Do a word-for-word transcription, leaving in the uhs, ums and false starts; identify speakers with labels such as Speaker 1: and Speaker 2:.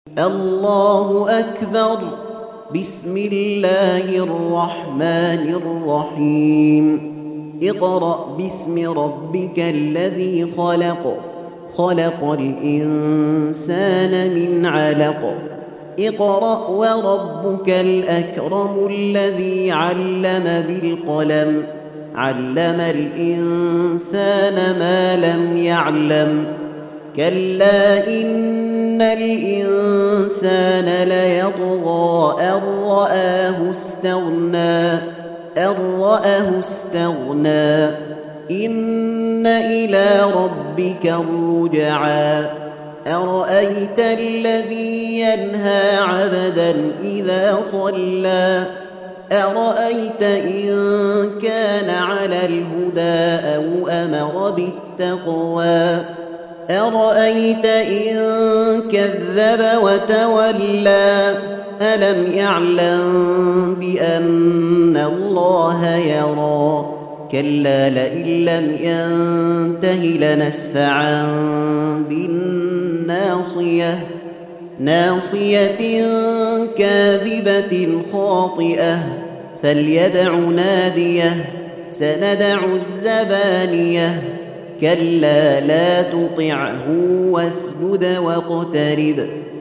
Speaker 1: الله أكبر. بسم الله الرحمن الرحيم. اقرأ باسم ربك الذي خلق خلق الإنسان من علق اقرأ وربك الأكرم الذي علم بالقلم علم الإنسان ما لم يعلم كلا إن الإنسان ليطغى أن رآه استغنى أن رآه استغنى إن إلى ربك الرجعى أرأيت الذي ينهى عبدا إذا صلى أرأيت إن كان على الهدى أو أمر بالتقوى أرأيت إن كذب وتولى ألم يعلم بأن الله يرى كلا لئن لم ينته لنسفعا بالناصية ناصية كاذبة خاطئة فليدع ناديه سندع الزبانية كلا لا تطعه واسجد واقترب